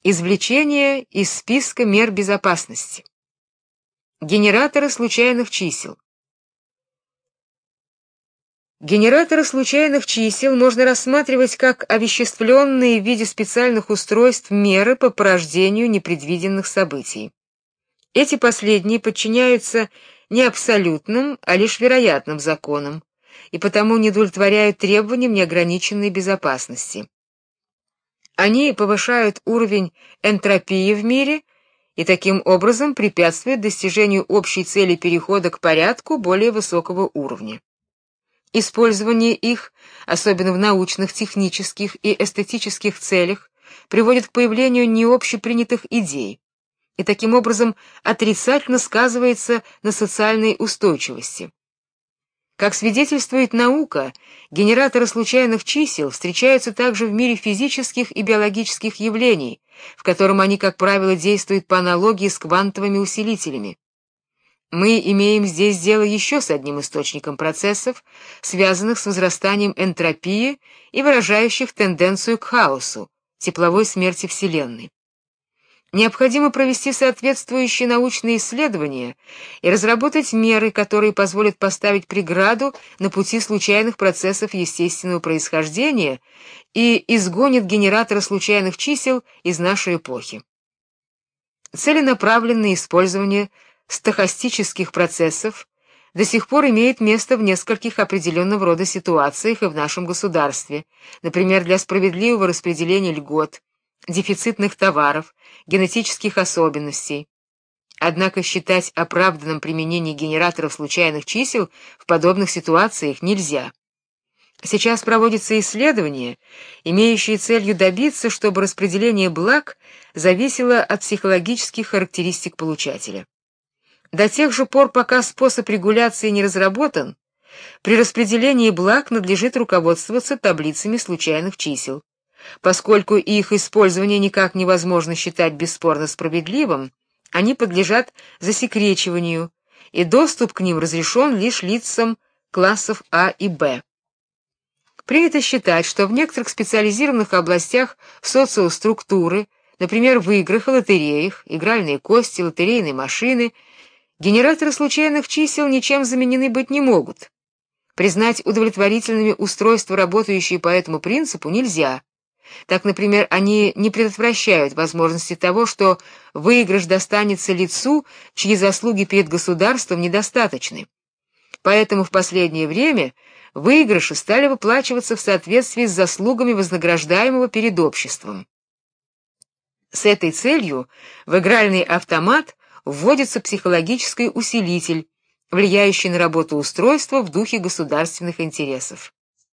Извлечение из списка мер безопасности. Генераторы случайных чисел. Генераторы случайных чисел можно рассматривать как овеществленные в виде специальных устройств меры по порождению непредвиденных событий. Эти последние подчиняются не абсолютным, а лишь вероятным законам, и потому не удовлетворяют требованиям неограниченной безопасности. Они повышают уровень энтропии в мире и таким образом препятствуют достижению общей цели перехода к порядку более высокого уровня. Использование их, особенно в научных, технических и эстетических целях, приводит к появлению необщепринятых идей и таким образом отрицательно сказывается на социальной устойчивости. Как свидетельствует наука, генераторы случайных чисел встречаются также в мире физических и биологических явлений, в котором они, как правило, действуют по аналогии с квантовыми усилителями. Мы имеем здесь дело еще с одним источником процессов, связанных с возрастанием энтропии и выражающих тенденцию к хаосу, тепловой смерти Вселенной. Необходимо провести соответствующие научные исследования и разработать меры, которые позволят поставить преграду на пути случайных процессов естественного происхождения и изгонят генераторы случайных чисел из нашей эпохи. Целенаправленное использование стохастических процессов до сих пор имеет место в нескольких определенного рода ситуациях и в нашем государстве, например, для справедливого распределения льгот, дефицитных товаров, генетических особенностей. Однако считать оправданным применение генераторов случайных чисел в подобных ситуациях нельзя. Сейчас проводятся исследования, имеющие целью добиться, чтобы распределение благ зависело от психологических характеристик получателя. До тех же пор, пока способ регуляции не разработан, при распределении благ надлежит руководствоваться таблицами случайных чисел. Поскольку их использование никак невозможно считать бесспорно справедливым, они подлежат засекречиванию, и доступ к ним разрешен лишь лицам классов А и Б. Принято считать, что в некоторых специализированных областях социоструктуры, например, в играх и лотереях, игральные кости, лотерейные машины, генераторы случайных чисел ничем заменены быть не могут. Признать удовлетворительными устройства, работающие по этому принципу, нельзя. Так, например, они не предотвращают возможности того, что выигрыш достанется лицу, чьи заслуги перед государством недостаточны. Поэтому в последнее время выигрыши стали выплачиваться в соответствии с заслугами вознаграждаемого перед обществом. С этой целью в игральный автомат вводится психологический усилитель, влияющий на работу устройства в духе государственных интересов.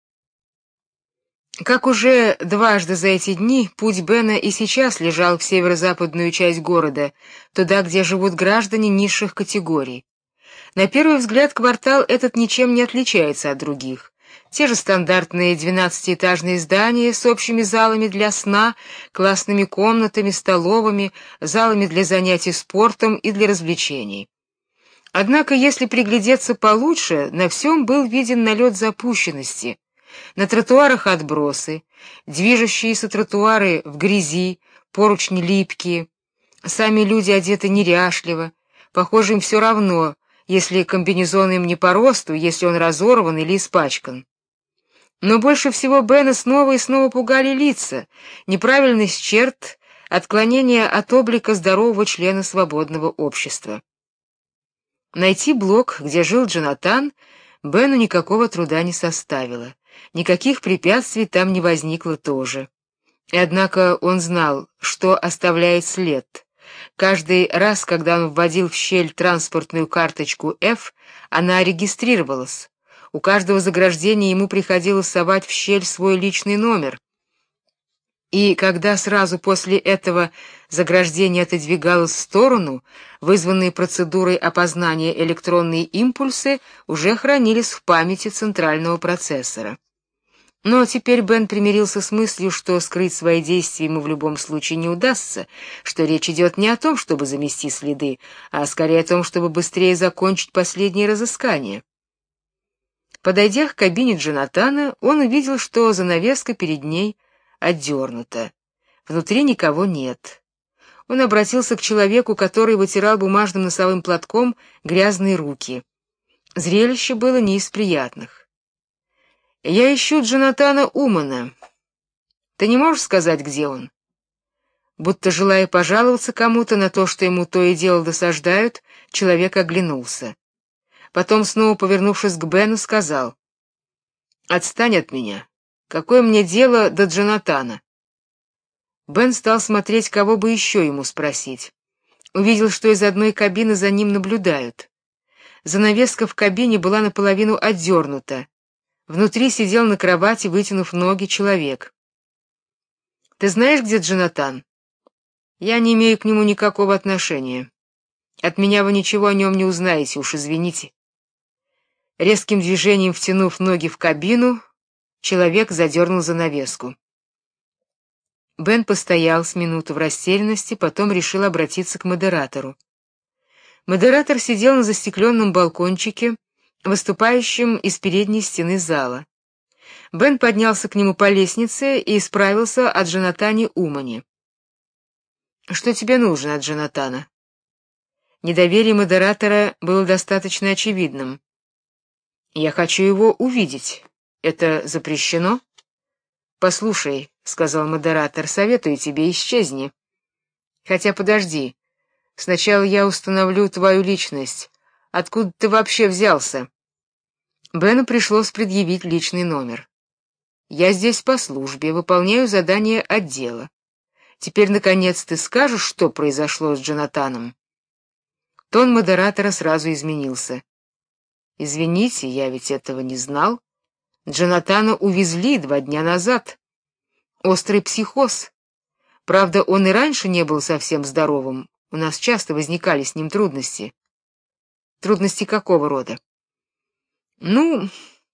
Как уже дважды за эти дни, путь Бена и сейчас лежал в северо-западную часть города, туда, где живут граждане низших категорий. На первый взгляд квартал этот ничем не отличается от других. Те же стандартные 12-этажные здания с общими залами для сна, классными комнатами, столовыми, залами для занятий спортом и для развлечений. Однако, если приглядеться получше, на всем был виден налет запущенности. На тротуарах отбросы, движущиеся тротуары в грязи, поручни липкие, сами люди одеты неряшливо, похоже, им все равно, если комбинезон им не по росту, если он разорван или испачкан. Но больше всего Бена снова и снова пугали лица, неправильность черт, отклонение от облика здорового члена свободного общества. Найти блок, где жил Джонатан, Бену никакого труда не составило. Никаких препятствий там не возникло тоже. И однако он знал, что оставляет след. Каждый раз, когда он вводил в щель транспортную карточку F, она регистрировалась. У каждого заграждения ему приходилось совать в щель свой личный номер. И когда сразу после этого заграждение отодвигалось в сторону, вызванные процедурой опознания электронные импульсы уже хранились в памяти центрального процессора. Но теперь Бен примирился с мыслью, что скрыть свои действия ему в любом случае не удастся, что речь идет не о том, чтобы замести следы, а скорее о том, чтобы быстрее закончить последнее разыскание. Подойдя к кабине Джонатана, он увидел, что занавеска перед ней отдернута. Внутри никого нет. Он обратился к человеку, который вытирал бумажным носовым платком грязные руки. Зрелище было не из приятных. «Я ищу Джонатана Умана. Ты не можешь сказать, где он?» Будто желая пожаловаться кому-то на то, что ему то и дело досаждают, человек оглянулся. Потом, снова повернувшись к Бену, сказал: «Отстань от меня. Какое мне дело до Джонатана?» Бен стал смотреть, кого бы еще ему спросить. Увидел, что из одной кабины за ним наблюдают. Занавеска в кабине была наполовину отдернута. Внутри сидел на кровати, вытянув ноги, человек. «Ты знаешь, где Джонатан?» «Я не имею к нему никакого отношения. От меня вы ничего о нем не узнаете, уж извините». Резким движением втянув ноги в кабину, человек задернул занавеску. Бен постоял с минуту в растерянности, потом решил обратиться к модератору. Модератор сидел на застекленном балкончике, выступающем из передней стены зала. Бен поднялся к нему по лестнице и справился о Джонатане Умане. «Что тебе нужно от Джонатана?» Недоверие модератора было достаточно очевидным. «Я хочу его увидеть. Это запрещено?» «Послушай», — сказал модератор, — «советую тебе, исчезни. Хотя подожди. Сначала я установлю твою личность. Откуда ты вообще взялся?» Бену пришлось предъявить личный номер. «Я здесь по службе, выполняю задание отдела. Теперь, наконец, ты скажешь, что произошло с Джонатаном?» Тон модератора сразу изменился. «Извините, я ведь этого не знал. Джонатана увезли 2 дня назад. Острый психоз. Правда, он и раньше не был совсем здоровым. У нас часто возникали с ним трудности». «Трудности какого рода?» «Ну,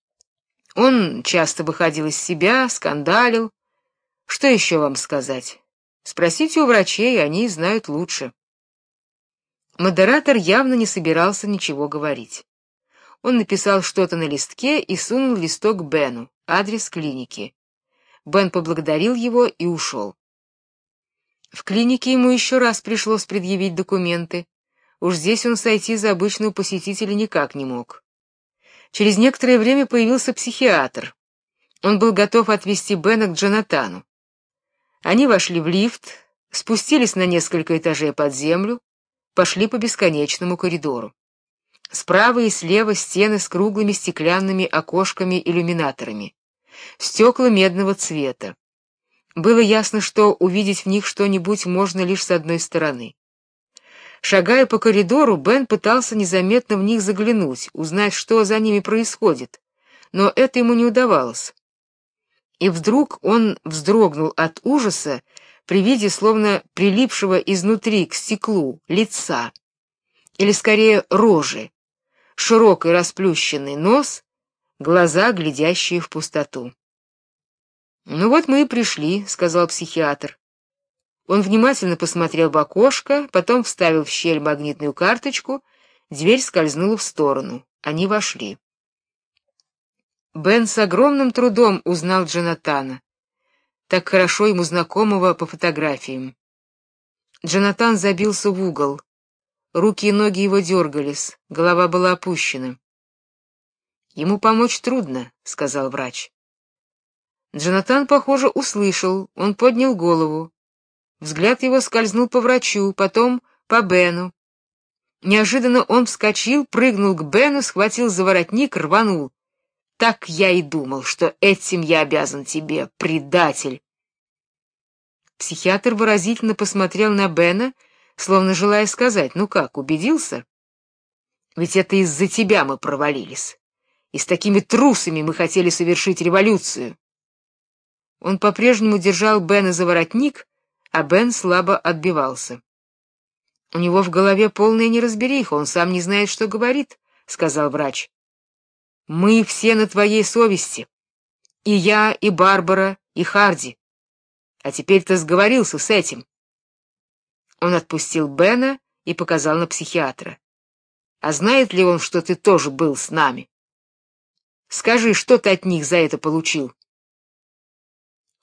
он часто выходил из себя, скандалил. Что еще вам сказать? Спросите у врачей, они знают лучше». Модератор явно не собирался ничего говорить. Он написал что-то на листке и сунул листок Бену, адрес клиники. Бен поблагодарил его и ушел. В клинике ему еще раз пришлось предъявить документы. Уж здесь он сойти за обычного посетителя никак не мог. Через некоторое время появился психиатр. Он был готов отвезти Бена к Джонатану. Они вошли в лифт, спустились на несколько этажей под землю, пошли по бесконечному коридору. Справа и слева стены с круглыми стеклянными окошками-иллюминаторами, стекла медного цвета. Было ясно, что увидеть в них что-нибудь можно лишь с одной стороны. Шагая по коридору, Бен пытался незаметно в них заглянуть, узнать, что за ними происходит, но это ему не удавалось. И вдруг он вздрогнул от ужаса при виде словно прилипшего изнутри к стеклу лица, или скорее рожи, широкий расплющенный нос, глаза, глядящие в пустоту. «Ну вот мы и пришли», — сказал психиатр. Он внимательно посмотрел в окошко, потом вставил в щель магнитную карточку, дверь скользнула в сторону. Они вошли. Бен с огромным трудом узнал Джонатана, так хорошо ему знакомого по фотографиям. Джонатан забился в угол. Руки и ноги его дергались, голова была опущена. «Ему помочь трудно», — сказал врач. Джонатан, похоже, услышал, он поднял голову. Взгляд его скользнул по врачу, потом по Бену. Неожиданно он вскочил, прыгнул к Бену, схватил за воротник, рванул. «Так я и думал, что этим я обязан тебе, предатель!» Психиатр выразительно посмотрел на Бена, словно желая сказать: «Ну как, убедился? Ведь это из-за тебя мы провалились. И с такими трусами мы хотели совершить революцию». Он по-прежнему держал Бена за воротник, а Бен слабо отбивался. «У него в голове полная неразбериха, он сам не знает, что говорит», — сказал врач. «Мы все на твоей совести. И я, и Барбара, и Харди. А теперь ты сговорился с этим». Он отпустил Бена и показал на психиатра. «А знает ли он, что ты тоже был с нами? Скажи, что ты от них за это получил?»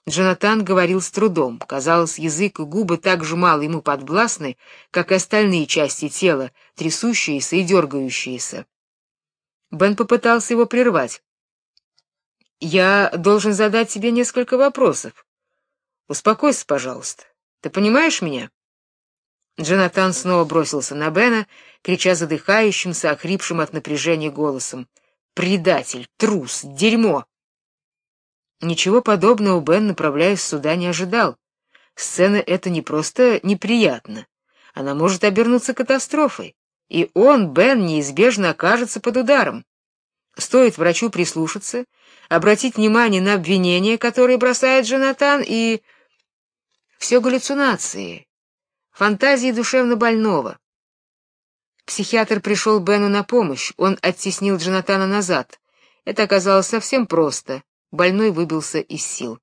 Джонатан говорил с трудом. Казалось, язык и губы так же мало ему подвластны, как и остальные части тела, трясущиеся и дергающиеся. Бен попытался его прервать. «Я должен задать тебе несколько вопросов. Успокойся, пожалуйста. Ты понимаешь меня?» Джонатан снова бросился на Бена, крича задыхающимся, охрипшим от напряжения голосом: «Предатель! Трус! Дерьмо!» Ничего подобного Бен, направляясь сюда, не ожидал. Сцена эта не просто неприятна, она может обернуться катастрофой, и он, Бен, неизбежно окажется под ударом. Стоит врачу прислушаться, обратить внимание на обвинения, которые бросает Джонатан, и все галлюцинации, фантазии душевнобольного. Психиатр пришел Бену на помощь, он оттеснил Джонатана назад. Это оказалось совсем просто. Больной выбился из сил.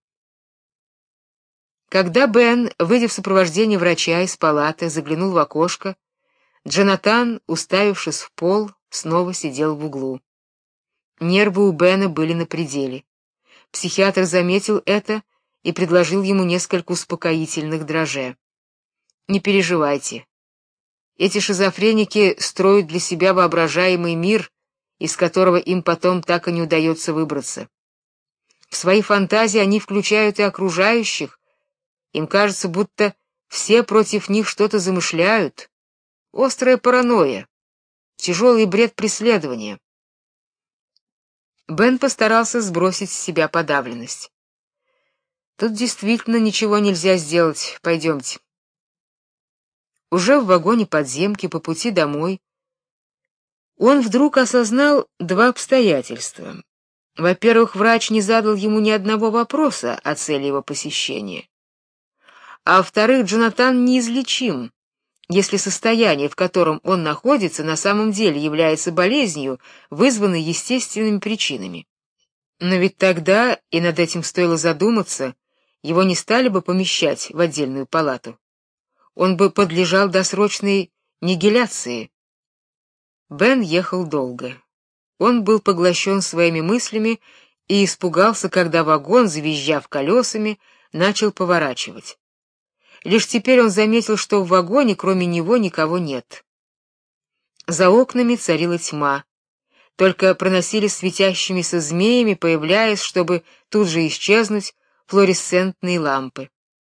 Когда Бен, выйдя в сопровождении врача из палаты, заглянул в окошко, Джонатан, уставившись в пол, снова сидел в углу. Нервы у Бена были на пределе. Психиатр заметил это и предложил ему несколько успокоительных дрожжей. «Не переживайте. Эти шизофреники строят для себя воображаемый мир, из которого им потом так и не удается выбраться. В свои фантазии они включают и окружающих. Им кажется, будто все против них что-то замышляют. Острая паранойя, тяжелый бред преследования». Бен постарался сбросить с себя подавленность. «Тут действительно ничего нельзя сделать. Пойдемте». Уже в вагоне подземки по пути домой он вдруг осознал два обстоятельства. Во-первых, врач не задал ему ни одного вопроса о цели его посещения. А во-вторых, Джонатан неизлечим, если состояние, в котором он находится, на самом деле является болезнью, вызванной естественными причинами. Но ведь тогда, и над этим стоило задуматься, его не стали бы помещать в отдельную палату. Он бы подлежал досрочной нигиляции. Бен ехал долго. Он был поглощен своими мыслями и испугался, когда вагон, завизжав колесами, начал поворачивать. Лишь теперь он заметил, что в вагоне кроме него никого нет. За окнами царила тьма. Только проносились светящимися змеями, появляясь, чтобы тут же исчезнуть, флуоресцентные лампы.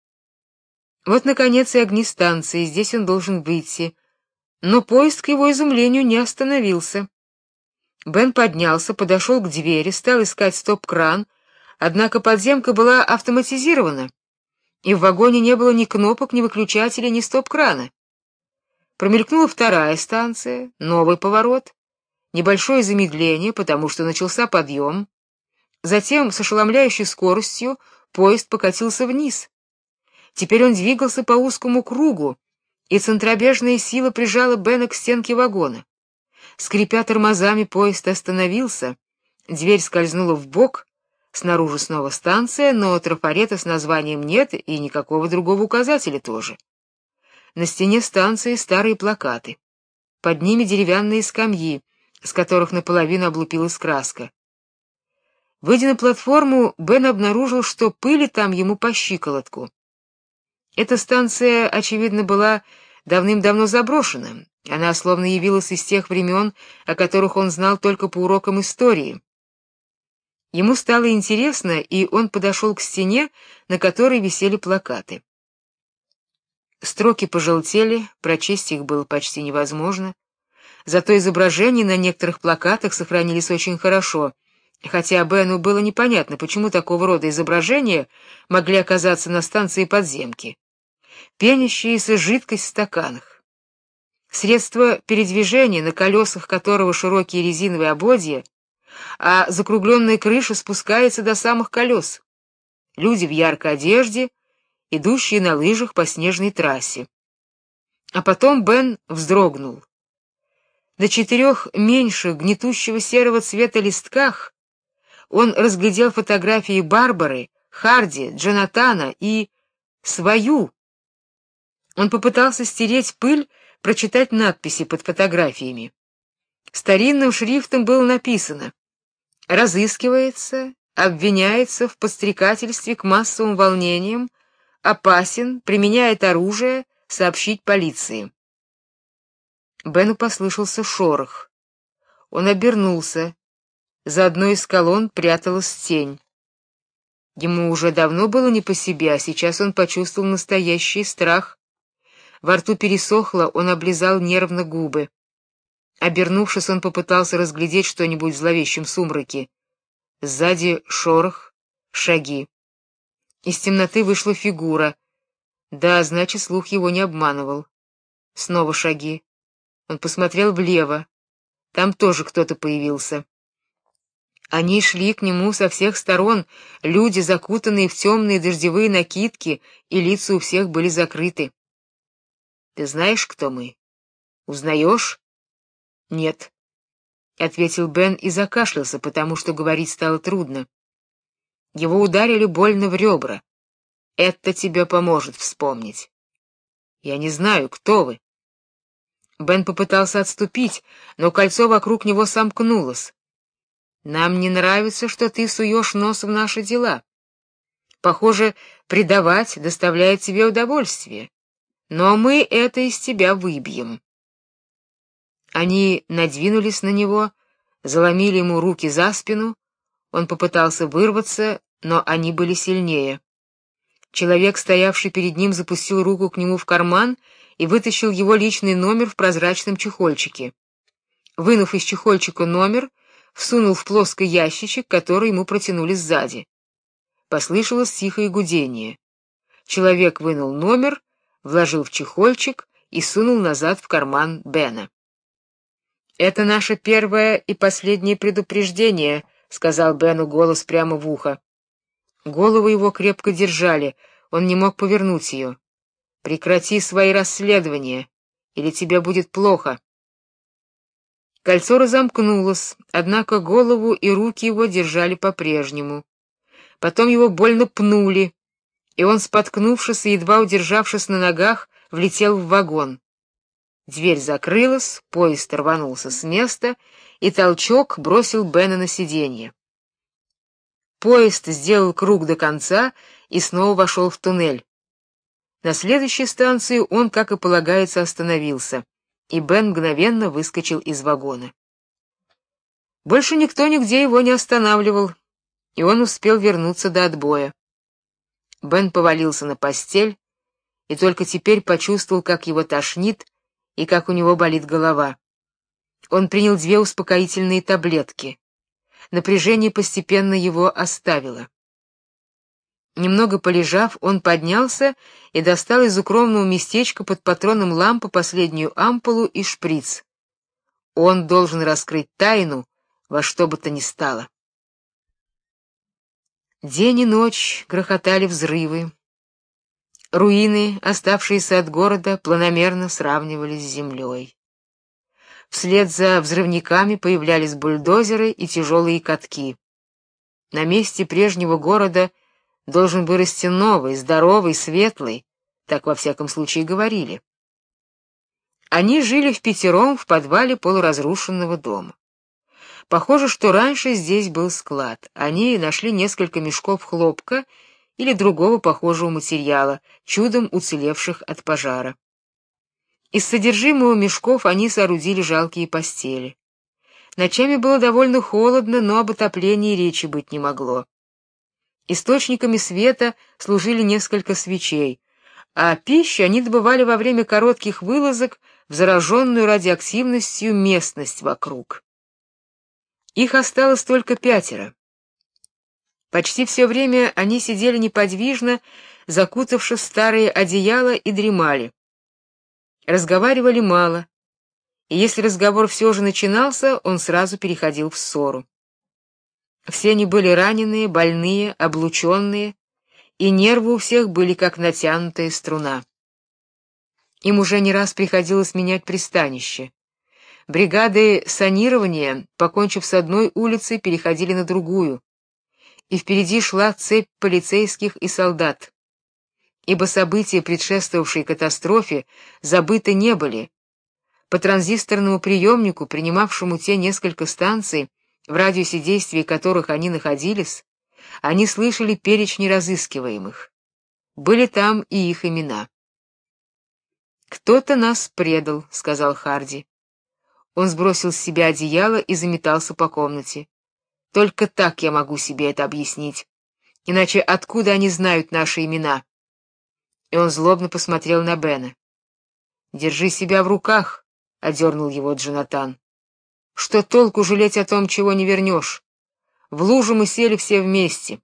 Вот, наконец, и огни станции, здесь он должен выйти. Но поезд, к его изумлению, не остановился. Бен поднялся, подошел к двери, стал искать стоп-кран, однако подземка была автоматизирована, и в вагоне не было ни кнопок, ни выключателя, ни стоп-крана. Промелькнула вторая станция, новый поворот, небольшое замедление, потому что начался подъем. Затем с ошеломляющей скоростью поезд покатился вниз. Теперь он двигался по узкому кругу, и центробежная сила прижала Бена к стенке вагона. Скрипя тормозами, поезд остановился, дверь скользнула вбок, снаружи снова станция, но трафарета с названием нет и никакого другого указателя тоже. На стене станции старые плакаты. Под ними деревянные скамьи, с которых наполовину облупилась краска. Выйдя на платформу, Бен обнаружил, что пыли там ему по щиколотку. Эта станция, очевидно, была давным-давно заброшена. Она словно явилась из тех времен, о которых он знал только по урокам истории. Ему стало интересно, и он подошел к стене, на которой висели плакаты. Строки пожелтели, прочесть их было почти невозможно. Зато изображения на некоторых плакатах сохранились очень хорошо, хотя Бену было непонятно, почему такого рода изображения могли оказаться на станции подземки. Пенящаяся жидкость в стаканах. Средство передвижения, на колесах которого широкие резиновые ободья, а закругленная крыша спускается до самых колес. Люди в яркой одежде, идущие на лыжах по снежной трассе. А потом Бен вздрогнул. На 4 меньших гнетущего серого цвета листках он разглядел фотографии Барбары, Харди, Джонатана и свою. Он попытался стереть пыль, прочитать надписи под фотографиями. Старинным шрифтом было написано: «Разыскивается обвиняется в подстрекательстве к массовым волнениям, опасен, применяет оружие, сообщить полиции. Бену послышался шорох. Он обернулся. За одной из колонн пряталась тень. Ему уже давно было не по себе, а сейчас он почувствовал настоящий страх. Во рту пересохло, он облизал нервно губы. Обернувшись, он попытался разглядеть что-нибудь в зловещем сумраке. Сзади шорох, шаги. Из темноты вышла фигура. Да, значит, слух его не обманывал. Снова шаги. Он посмотрел влево. Там тоже кто-то появился. Они шли к нему со всех сторон, люди, закутанные в темные дождевые накидки, и лица у всех были закрыты. Ты знаешь, кто мы? Узнаешь? Нет, ответил Бен и закашлялся, потому что говорить стало трудно. Его ударили больно в ребра. Это тебе поможет вспомнить. Я не знаю, кто вы. Бен попытался отступить, но кольцо вокруг него сомкнулось. Нам не нравится, что ты суешь нос в наши дела. Похоже, предавать доставляет тебе удовольствие. Но мы это из тебя выбьем. Они надвинулись на него, заломили ему руки за спину. Он попытался вырваться, но они были сильнее. Человек, стоявший перед ним, запустил руку к нему в карман и вытащил его личный номер в прозрачном чехольчике. Вынув из чехольчика номер, всунул в плоский ящичек, который ему протянули сзади. Послышалось тихое гудение. Человек вынул номер, вложил в чехольчик и сунул назад в карман Бена. Это наше первое и последнее предупреждение, сказал Бену голос прямо в ухо. Голову его крепко держали, он не мог повернуть ее. Прекрати свои расследования, или тебе будет плохо. Кольцо разомкнулось, однако голову и руки его держали по-прежнему. Потом его больно пнули, и он, споткнувшись и едва удержавшись на ногах, влетел в вагон. Дверь закрылась, поезд рванулся с места, и толчок бросил Бена на сиденье. Поезд сделал круг до конца и снова вошел в туннель. На следующей станции он, как и полагается, остановился, и Бен мгновенно выскочил из вагона. Больше никто нигде его не останавливал, и он успел вернуться до отбоя. Бен повалился на постель и только теперь почувствовал, как его тошнит и как у него болит голова. Он принял 2 успокоительные таблетки. Напряжение постепенно его оставило. Немного полежав, он поднялся и достал из укромного местечка под патроном лампы последнюю ампулу и шприц. Он должен раскрыть тайну во что бы то ни стало. День и ночь грохотали взрывы. Руины, оставшиеся от города, планомерно сравнивались с землей. Вслед за взрывниками появлялись бульдозеры и тяжелые катки. На месте прежнего города должен вырасти новый, здоровый, светлый, так во всяком случае говорили. Они жили впятером в подвале полуразрушенного дома. Похоже, что раньше здесь был склад. Они нашли несколько мешков хлопка или другого похожего материала, чудом уцелевших от пожара. Из содержимого мешков они соорудили жалкие постели. Ночами было довольно холодно, но об отоплении речи быть не могло. Источниками света служили несколько свечей, а пищу они добывали во время коротких вылазок в зараженную радиоактивностью местность вокруг. Их осталось только 5. Почти все время они сидели неподвижно, закутавшись в старые одеяла, и дремали. Разговаривали мало, и если разговор все же начинался, он сразу переходил в ссору. Все они были раненые, больные, облученные, и нервы у всех были как натянутая струна. Им уже не раз приходилось менять пристанище. Бригады санирования, покончив с одной улицей, переходили на другую, и впереди шла цепь полицейских и солдат. Ибо события, предшествовавшие катастрофе, забыты не были. По транзисторному приемнику, принимавшему те несколько станций, в радиусе действия которых они находились, Они слышали перечни разыскиваемых. Были там и их имена. «Кто-то нас предал», — сказал Харди. Он сбросил с себя одеяло и заметался по комнате. «Только так я могу себе это объяснить. Иначе откуда они знают наши имена?» И он злобно посмотрел на Бена. «Держи себя в руках», — одернул его Джонатан. «Что толку жалеть о том, чего не вернешь? В лужу мы сели все вместе».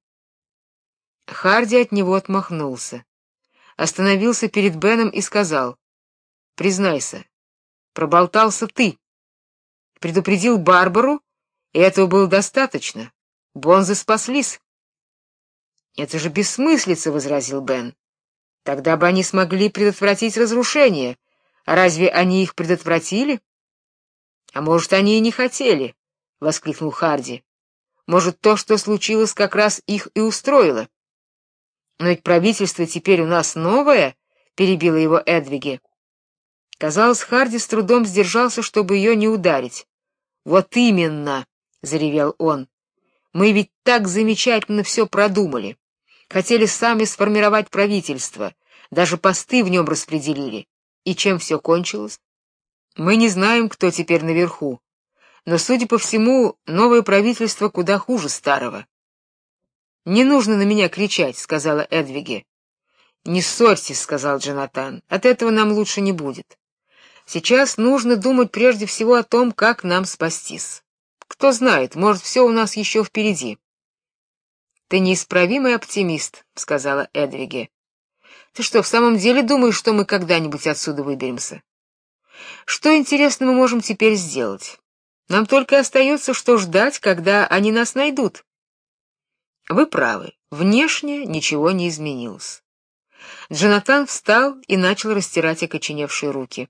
Харди от него отмахнулся, остановился перед Беном и сказал: «Признайся, проболтался ты. Предупредил Барбару, и этого было достаточно. Бонзы спаслись». «Это же бессмыслица», — возразил Бен. «Тогда бы они смогли предотвратить разрушение. А разве они их предотвратили?» «А может, они и не хотели», — воскликнул Харди. «Может, то, что случилось, как раз их и устроило». «Но ведь правительство теперь у нас новое», — перебила его Эдвиги. Казалось, Харди с трудом сдержался, чтобы ее не ударить. «Вот именно», — заревел он. «Мы ведь так замечательно все продумали. Хотели сами сформировать правительство, даже посты в нем распределили. И чем все кончилось? Мы не знаем, кто теперь наверху, но, судя по всему, новое правительство куда хуже старого». «Не нужно на меня кричать», — сказала Эдвиги. «Не ссорьтесь», — сказал Джонатан, — «от этого нам лучше не будет. Сейчас нужно думать прежде всего о том, как нам спастись. Кто знает, может, все у нас еще впереди». «Ты неисправимый оптимист», — сказала Эдвиги. «Ты что, в самом деле думаешь, что мы когда-нибудь отсюда выберемся? Что, интересно, мы можем теперь сделать? Нам только остается, что ждать, когда они нас найдут». «Вы правы, внешне ничего не изменилось». Джонатан встал и начал растирать окоченевшие руки.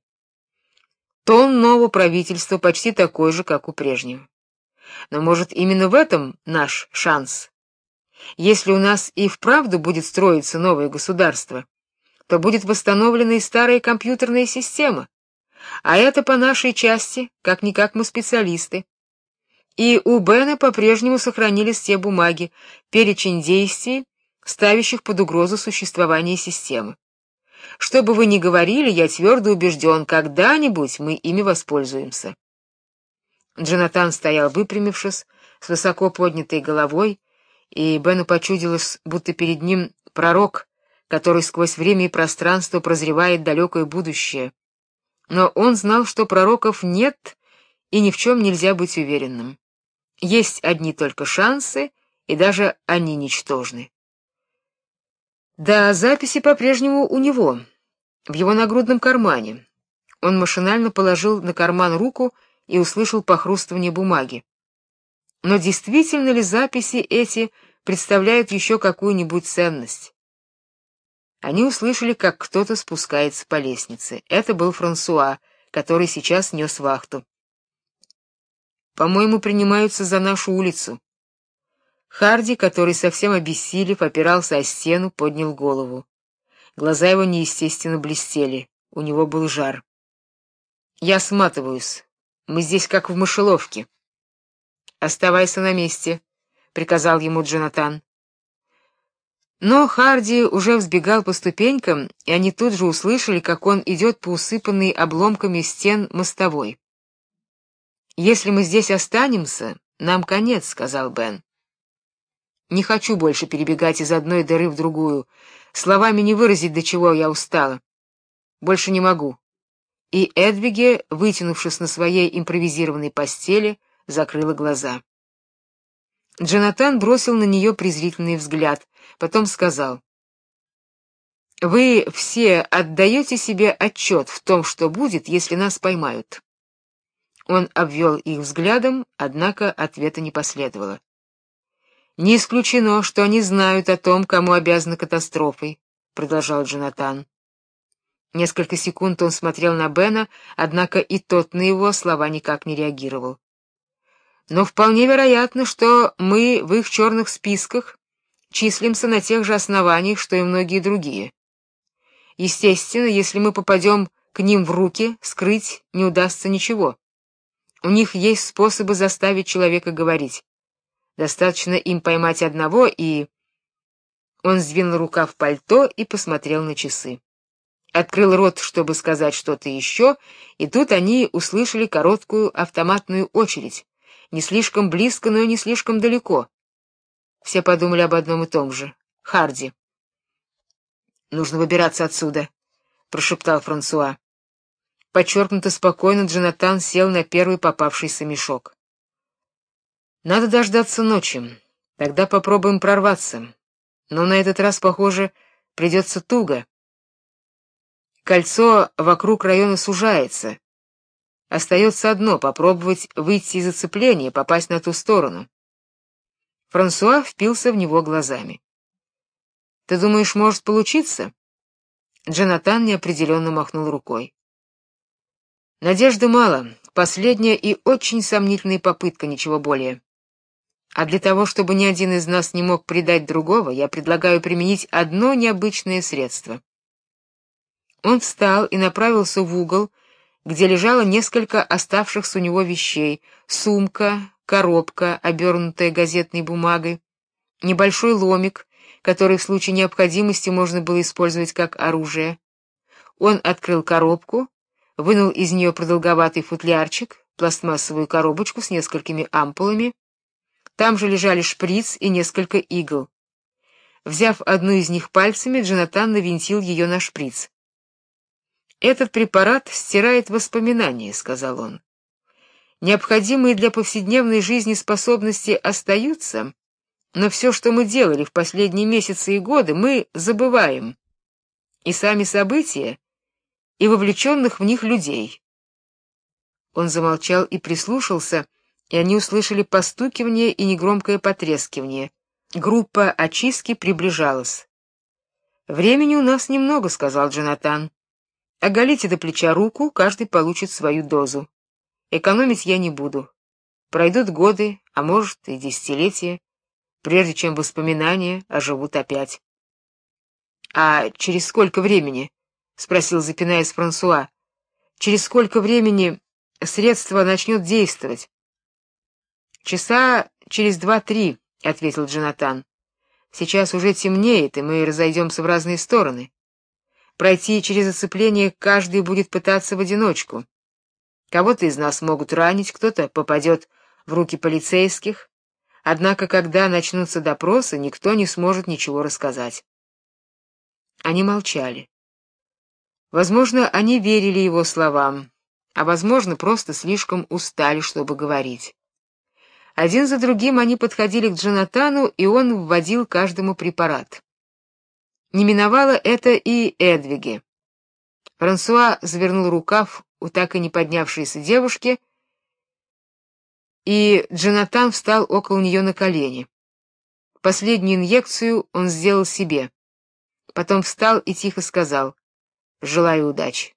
Тон нового правительства почти такой же, как у прежнего. Но, может, именно в этом наш шанс? Если у нас и вправду будет строиться новое государство, то будет восстановлена и старая компьютерная система, а это по нашей части, как-никак мы специалисты. И у Бена по-прежнему сохранились те бумаги, перечень действий, ставящих под угрозу существование системы. Что бы вы ни говорили, я твердо убежден, когда-нибудь мы ими воспользуемся. Джонатан стоял выпрямившись, с высоко поднятой головой, и Бену почудилось, будто перед ним пророк, который сквозь время и пространство прозревает далекое будущее. Но он знал, что пророков нет, и ни в чем нельзя быть уверенным. Есть одни только шансы, и даже они ничтожны. Да, записи по-прежнему у него, в его нагрудном кармане. Он машинально положил на карман руку и услышал похрустывание бумаги. Но действительно ли записи эти представляют еще какую-нибудь ценность? Они услышали, как кто-то спускается по лестнице. Это был Франсуа, который сейчас нес вахту. «По-моему, принимаются за нашу улицу». Харди, который совсем обессилев, опирался о стену, поднял голову. Глаза его неестественно блестели, у него был жар. «Я сматываюсь. Мы здесь как в мышеловке». «Оставайся на месте», — приказал ему Джонатан. Но Харди уже взбегал по ступенькам, и они тут же услышали, как он идет по усыпанной обломками стен мостовой. «Если мы здесь останемся, нам конец», — сказал Бен. «Не хочу больше перебегать из одной дыры в другую. Словами не выразить, до чего я устала. Больше не могу». И Эдвиге, вытянувшись на своей импровизированной постели, закрыла глаза. Джонатан бросил на нее презрительный взгляд, потом сказал: «Вы все отдаете себе отчет в том, что будет, если нас поймают?» Он обвел их взглядом, однако ответа не последовало. «Не исключено, что они знают о том, кому обязаны катастрофой», — продолжал Джонатан. Несколько секунд он смотрел на Бена, однако и тот на его слова никак не реагировал. «Но вполне вероятно, что мы в их черных списках числимся на тех же основаниях, что и многие другие. Естественно, если мы попадем к ним в руки, скрыть не удастся ничего. У них есть способы заставить человека говорить. Достаточно им поймать одного, и он сдвинул рукав пальто и посмотрел на часы. Открыл рот, чтобы сказать что-то еще, и тут они услышали короткую автоматную очередь, не слишком близко, но и не слишком далеко. Все подумали об одном и том же. Харди. Нужно выбираться отсюда, прошептал Франсуа. Подчеркнуто спокойно Джонатан сел на первый попавшийся мешок. Надо дождаться ночи. Тогда попробуем прорваться. Но на этот раз, похоже, придется туго. Кольцо вокруг района сужается. Остается одно — попробовать выйти из оцепления, попасть на ту сторону. Франсуа впился в него глазами. Ты думаешь, может получиться? Джонатан неопределенно махнул рукой. Надежды мало, последняя и очень сомнительная попытка, ничего более. А для того, чтобы ни один из нас не мог предать другого, я предлагаю применить одно необычное средство. Он встал и направился в угол, где лежало несколько оставшихся у него вещей: сумка, коробка, обернутая газетной бумагой, небольшой ломик, который в случае необходимости можно было использовать как оружие. Он открыл коробку, вынул из нее продолговатый футлярчик, пластмассовую коробочку с несколькими ампулами. Там же лежали шприц и несколько игл. Взяв одну из них пальцами, Джонатан навинтил ее на шприц. Этот препарат стирает воспоминания, сказал он. Необходимые для повседневной жизни способности остаются, но все, что мы делали в последние месяцы и годы, мы забываем. И сами события, и вовлеченных в них людей. Он замолчал и прислушался, и они услышали постукивание и негромкое потрескивание. Группа очистки приближалась. Времени у нас немного, сказал Джонатан. Оголите до плеча руку, каждый получит свою дозу. Экономить я не буду. Пройдут годы, а может и десятилетия, прежде чем воспоминания оживут опять. А через сколько времени? Спросил, запинаясь, Франсуа. Через сколько времени средство начнет действовать? Часа через 2-3, ответил Джонатан. Сейчас уже темнеет, и мы разойдемся в разные стороны. Пройти через оцепление каждый будет пытаться в одиночку. Кого-то из нас могут ранить, кто-то попадет в руки полицейских. Однако, когда начнутся допросы, никто не сможет ничего рассказать. Они молчали. Возможно, они верили его словам, а возможно, просто слишком устали, чтобы говорить. Один за другим они подходили к Джонатану, и он вводил каждому препарат. Не миновало это и Эдвиги. Франсуа завернул рукав у так и не поднявшейся девушки, и Джонатан встал около нее на колени. Последнюю инъекцию он сделал себе. Потом встал и тихо сказал: "Желаю удачи".